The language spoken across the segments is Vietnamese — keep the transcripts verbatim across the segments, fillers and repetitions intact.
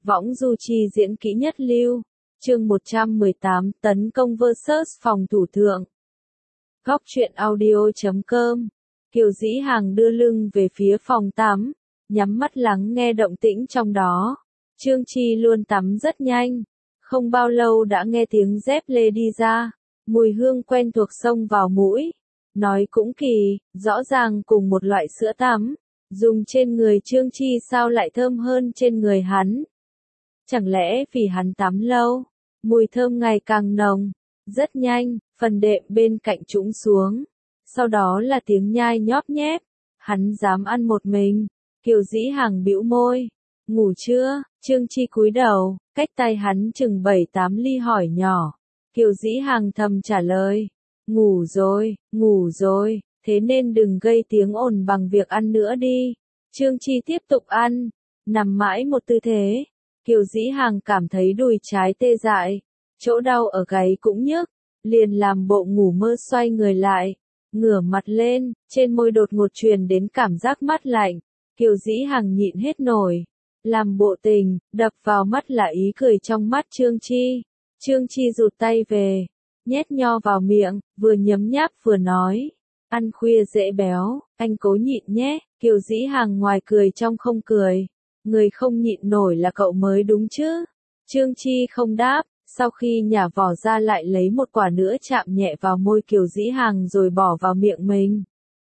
Võng du chi diễn kỹ nhất lưu. Chương một trăm mười tám, tấn công versus phòng thủ thượng. Góc truyện audio chấm com. Kiều Dĩ Hàng đưa lưng về phía phòng tắm, nhắm mắt lắng nghe động tĩnh trong đó. Trương Chi luôn tắm rất nhanh, không bao lâu đã nghe tiếng dép lê đi ra, mùi hương quen thuộc xông vào mũi. Nói cũng kỳ, rõ ràng cùng một loại sữa tắm, dùng trên người Trương Chi sao lại thơm hơn trên người hắn. Chẳng lẽ vì hắn tắm lâu, mùi thơm ngày càng nồng. Rất nhanh, phần đệm bên cạnh trũng xuống, sau đó là tiếng nhai nhóp nhép. Hắn dám ăn một mình. Kiều Dĩ Hàng bĩu môi. Ngủ chưa? Trương Chi cúi đầu, cách tay hắn chừng bảy tám ly hỏi nhỏ. Kiều Dĩ Hàng thầm trả lời. Ngủ rồi, ngủ rồi, thế nên đừng gây tiếng ồn bằng việc ăn nữa đi. Trương Chi tiếp tục ăn, nằm mãi một tư thế. Kiều Dĩ Hàng cảm thấy đùi trái tê dại, chỗ đau ở gáy cũng nhức, liền làm bộ ngủ mơ xoay người lại, ngửa mặt lên, trên môi đột ngột truyền đến cảm giác mát lạnh. Kiều Dĩ Hàng nhịn hết nổi, làm bộ tình, đập vào mắt là ý cười trong mắt Trương Chi. Trương Chi rụt tay về, nhét nho vào miệng, vừa nhấm nháp vừa nói, ăn khuya dễ béo, anh cố nhịn nhé. Kiều Dĩ Hàng ngoài cười trong không cười, người không nhịn nổi là cậu mới đúng chứ. Trương Chi không đáp, sau khi nhả vỏ ra lại lấy một quả nữa chạm nhẹ vào môi Kiều Dĩ Hàng rồi bỏ vào miệng mình.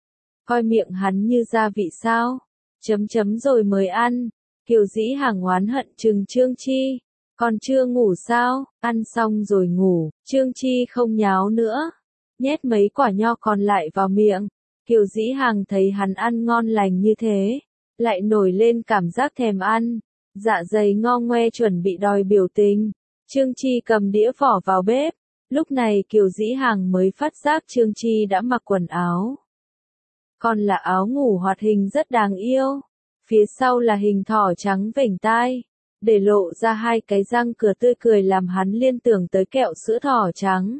Coi miệng hắn như gia vị sao? Chấm chấm rồi mới ăn. Kiều Dĩ Hàng oán hận trừng Trương Chi. Còn chưa ngủ sao? Ăn xong rồi ngủ. Trương Chi không nháo nữa, nhét mấy quả nho còn lại vào miệng. Kiều Dĩ Hàng thấy hắn ăn ngon lành như thế, lại nổi lên cảm giác thèm ăn, dạ dày ngo ngoe chuẩn bị đòi biểu tình. Trương Chi cầm đĩa vỏ vào bếp, lúc này Kiều Dĩ Hàng mới phát giác Trương Chi đã mặc quần áo. Còn là áo ngủ hoạt hình rất đáng yêu, phía sau là hình thỏ trắng vểnh tai, để lộ ra hai cái răng cửa tươi cười làm hắn liên tưởng tới kẹo sữa thỏ trắng.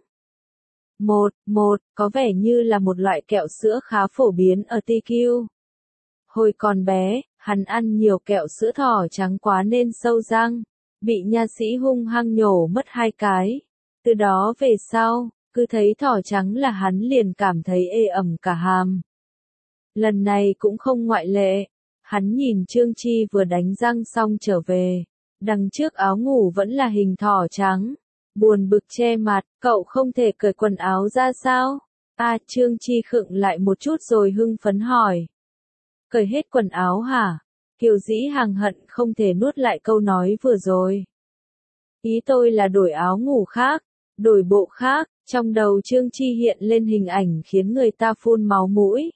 Một, một, có vẻ như là một loại kẹo sữa khá phổ biến ở tê quy. Hồi còn bé, hắn ăn nhiều kẹo sữa thỏ trắng quá nên sâu răng, bị nha sĩ hung hăng nhổ mất hai cái. Từ đó về sau, cứ thấy thỏ trắng là hắn liền cảm thấy ê ẩm cả hàm. Lần này cũng không ngoại lệ, hắn nhìn Trương Chi vừa đánh răng xong trở về, đằng trước áo ngủ vẫn là hình thỏ trắng. Buồn bực che mặt, cậu không thể cởi quần áo ra sao? À, Trương Chi khựng lại một chút rồi hưng phấn hỏi. Cởi hết quần áo hả? Kiều Dĩ Hàng hận không thể nuốt lại câu nói vừa rồi. Ý tôi là đổi áo ngủ khác, đổi bộ khác. Trong đầu Trương Chi hiện lên hình ảnh khiến người ta phun máu mũi.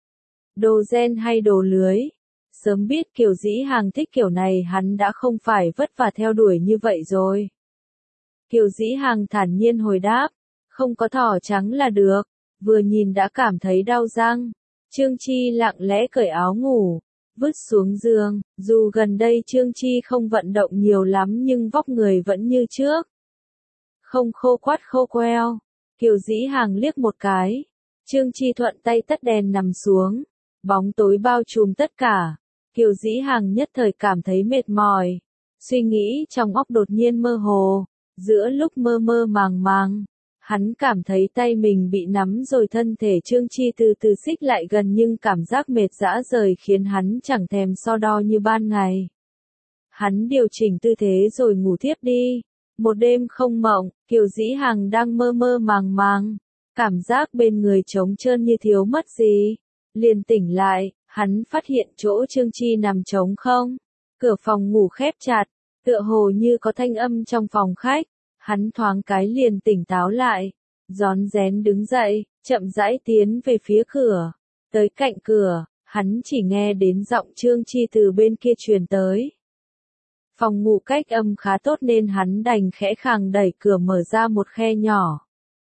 Đồ gen hay đồ lưới? Sớm biết Kiều Dĩ Hàng thích kiểu này hắn đã không phải vất vả theo đuổi như vậy rồi. Kiều Dĩ Hàng thản nhiên hồi đáp, không có thỏ trắng là được, vừa nhìn đã cảm thấy đau răng. Trương Chi lặng lẽ cởi áo ngủ, vứt xuống giường, dù gần đây Trương Chi không vận động nhiều lắm nhưng vóc người vẫn như trước. Không khô quắt khô queo, Kiều Dĩ Hàng liếc một cái, Trương Chi thuận tay tắt đèn nằm xuống, bóng tối bao trùm tất cả. Kiều Dĩ Hàng nhất thời cảm thấy mệt mỏi, suy nghĩ trong óc đột nhiên mơ hồ. Giữa lúc mơ mơ màng màng, hắn cảm thấy tay mình bị nắm rồi thân thể Trương Chi từ từ xích lại gần nhưng cảm giác mệt rã rời khiến hắn chẳng thèm so đo như ban ngày. Hắn điều chỉnh tư thế rồi ngủ thiếp đi. Một đêm không mộng, Kiều Dĩ Hàng đang mơ mơ màng màng, cảm giác bên người trống trơn như thiếu mất gì. Liền tỉnh lại, hắn phát hiện chỗ Trương Chi nằm trống không, cửa phòng ngủ khép chặt. Tựa hồ như có thanh âm trong phòng khách, hắn thoáng cái liền tỉnh táo lại, rón rén đứng dậy, chậm rãi tiến về phía cửa. Tới cạnh cửa, hắn chỉ nghe đến giọng Trương Chi từ bên kia truyền tới. Phòng ngủ cách âm khá tốt nên hắn đành khẽ khàng đẩy cửa mở ra một khe nhỏ.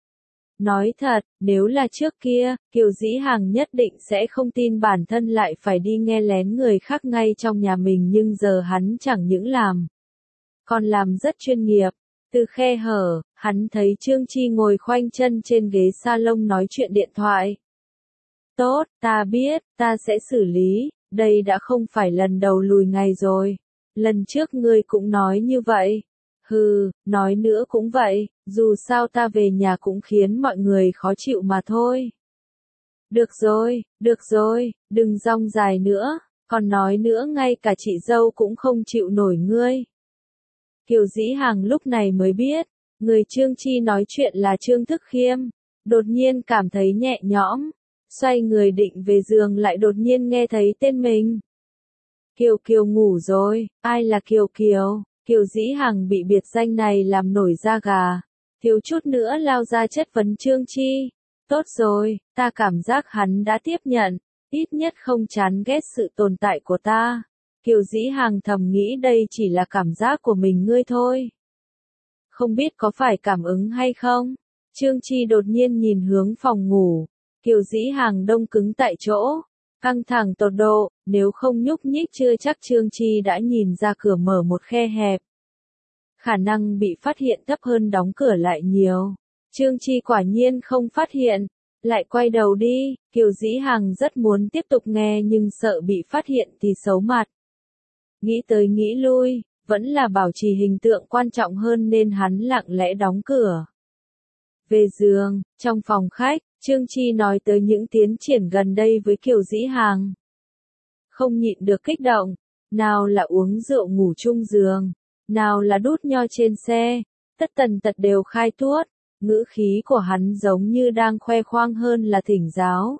Nói thật, nếu là trước kia, Kiều Dĩ Hàng nhất định sẽ không tin bản thân lại phải đi nghe lén người khác ngay trong nhà mình nhưng giờ hắn chẳng những làm, còn làm rất chuyên nghiệp. Từ khe hở, hắn thấy Trương Chi ngồi khoanh chân trên ghế salon nói chuyện điện thoại. Tốt, ta biết, ta sẽ xử lý, đây đã không phải lần đầu lùi ngày rồi. lần trước ngươi cũng nói như vậy. Hừ, nói nữa cũng vậy, dù sao ta về nhà cũng khiến mọi người khó chịu mà thôi. Được rồi, được rồi, đừng rong dài nữa, còn nói nữa ngay cả chị dâu cũng không chịu nổi ngươi. Kiều Dĩ Hằng lúc này mới biết, người Trương Chi nói chuyện là Trương Thức Khiêm, đột nhiên cảm thấy nhẹ nhõm, xoay người định về giường lại đột nhiên nghe thấy tên mình. Kiều Kiều ngủ rồi, ai là Kiều Kiều? Kiều Dĩ Hằng bị biệt danh này làm nổi da gà, thiếu chút nữa lao ra chất vấn Trương Chi. Tốt rồi, ta cảm giác hắn đã tiếp nhận, ít nhất không chán ghét sự tồn tại của ta. Kiều Dĩ Hằng thầm nghĩ đây chỉ là cảm giác của mình ngươi thôi. Không biết có phải cảm ứng hay không? Trương Chi đột nhiên nhìn hướng phòng ngủ. Kiều Dĩ Hằng đông cứng tại chỗ, căng thẳng tột độ, nếu không nhúc nhích chưa chắc Trương Chi đã nhìn ra cửa mở một khe hẹp. Khả năng bị phát hiện thấp hơn đóng cửa lại nhiều. Trương Chi quả nhiên không phát hiện, lại quay đầu đi. Kiều Dĩ Hằng rất muốn tiếp tục nghe nhưng sợ bị phát hiện thì xấu mặt. Nghĩ tới nghĩ lui, vẫn là bảo trì hình tượng quan trọng hơn nên hắn lặng lẽ đóng cửa. Về giường, trong phòng khách, Trương Chi nói tới những tiến triển gần đây với Kiều Dĩ Hằng. Không nhịn được kích động, nào là uống rượu ngủ chung giường, nào là đút nho trên xe, tất tần tật đều khai tuốt, ngữ khí của hắn giống như đang khoe khoang hơn là thỉnh giáo.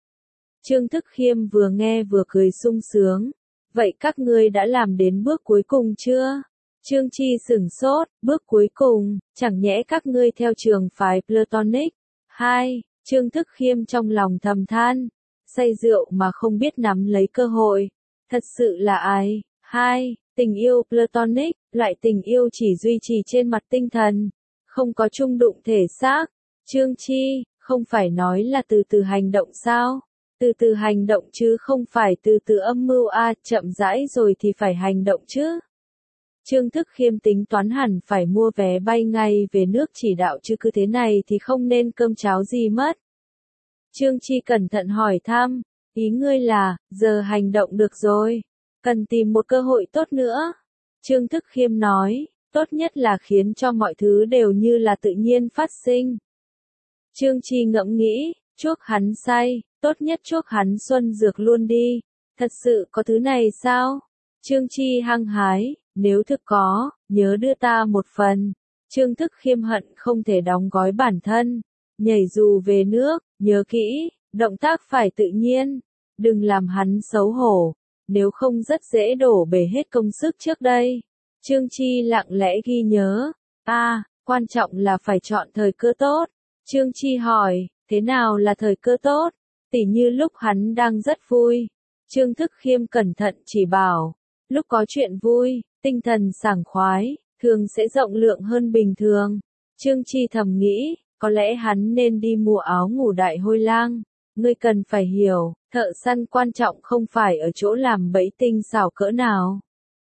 Trương Thức Khiêm vừa nghe vừa cười sung sướng, vậy các ngươi đã làm đến bước cuối cùng chưa? Trương Chi sửng sốt, bước cuối cùng, chẳng nhẽ các ngươi theo trường phái Platonic. Hai, Trương Thức Khiêm trong lòng thầm than, say rượu mà không biết nắm lấy cơ hội, thật sự là ai? Hai, tình yêu Platonic, loại tình yêu chỉ duy trì trên mặt tinh thần, không có chung đụng thể xác. Trương Chi, không phải nói là từ từ hành động sao? Từ từ hành động chứ không phải từ từ âm mưu a, chậm rãi rồi thì phải hành động chứ. Trương Thức Khiêm tính toán hẳn phải mua vé bay ngay về nước chỉ đạo chứ cứ thế này thì không nên cơm cháo gì mất. Trương Chi cẩn thận hỏi thăm, ý ngươi là, giờ hành động được rồi, cần tìm một cơ hội tốt nữa. Trương Thức Khiêm nói, tốt nhất là khiến cho mọi thứ đều như là tự nhiên phát sinh. Trương Chi ngẫm nghĩ, chuốc hắn say, tốt nhất chuốc hắn xuân dược luôn đi, thật sự có thứ này sao? Trương Chi hăng hái, nếu thực có, nhớ đưa ta một phần. Trương Thức Khiêm hận không thể đóng gói bản thân, nhảy dù về nước, nhớ kỹ, động tác phải tự nhiên, đừng làm hắn xấu hổ, nếu không rất dễ đổ bể hết công sức trước đây. Trương Chi lặng lẽ ghi nhớ, a, à, quan trọng là phải chọn thời cơ tốt. Trương Chi hỏi, thế nào là thời cơ tốt? Tỉ như lúc hắn đang rất vui. Trương Thức Khiêm cẩn thận chỉ bảo, lúc có chuyện vui, tinh thần sảng khoái, thường sẽ rộng lượng hơn bình thường. Trương Chi thầm nghĩ, có lẽ hắn nên đi mua áo ngủ đại hôi lang. Ngươi cần phải hiểu, thợ săn quan trọng không phải ở chỗ làm bẫy tinh xảo cỡ nào,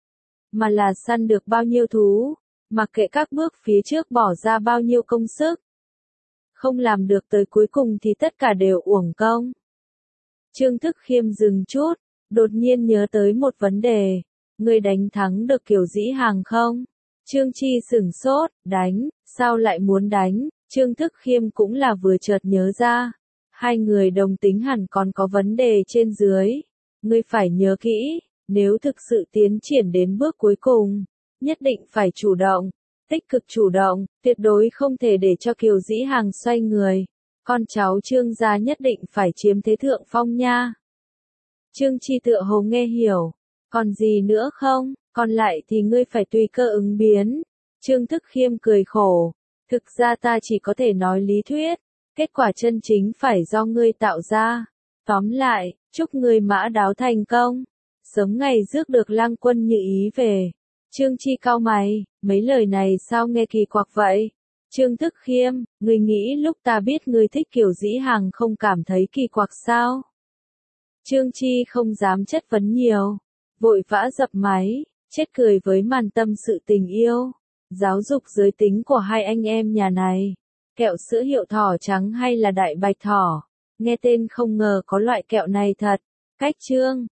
mà là săn được bao nhiêu thú, mặc kệ các bước phía trước bỏ ra bao nhiêu công sức. Không làm được tới cuối cùng thì tất cả đều uổng công. Trương Thức Khiêm dừng chút, đột nhiên nhớ tới một vấn đề. Ngươi đánh thắng được Kiều Dĩ Hằng không? Trương Chi sửng sốt, đánh, sao lại muốn đánh? Trương Thức Khiêm cũng là vừa chợt nhớ ra. Hai người đồng tính hẳn còn có vấn đề trên dưới. Ngươi phải nhớ kỹ, nếu thực sự tiến triển đến bước cuối cùng, nhất định phải chủ động, tích cực chủ động, tuyệt đối không thể để cho Kiều Dĩ Hằng xoay người. Con cháu Trương gia nhất định phải chiếm thế thượng phong nha. Trương Chi tựa hồ nghe hiểu. Còn gì nữa không? Còn lại thì ngươi phải tùy cơ ứng biến. Trương Thức Khiêm cười khổ. Thực ra ta chỉ có thể nói lý thuyết. Kết quả chân chính phải do ngươi tạo ra. Tóm lại, chúc ngươi mã đáo thành công. Sớm ngày rước được Lang Quân như ý về. Trương Chi cau mày, mấy lời này sao nghe kỳ quặc vậy? Trương Thức Khiêm, ngươi nghĩ lúc ta biết ngươi thích Kiều Dĩ Hằng không cảm thấy kỳ quặc sao? Trương Chi không dám chất vấn nhiều, vội vã dập máy, chết cười với màn tâm sự tình yêu, giáo dục giới tính của hai anh em nhà này. Kẹo sữa hiệu thỏ trắng hay là đại bạch thỏ? Nghe tên không ngờ có loại kẹo này thật. Cách chương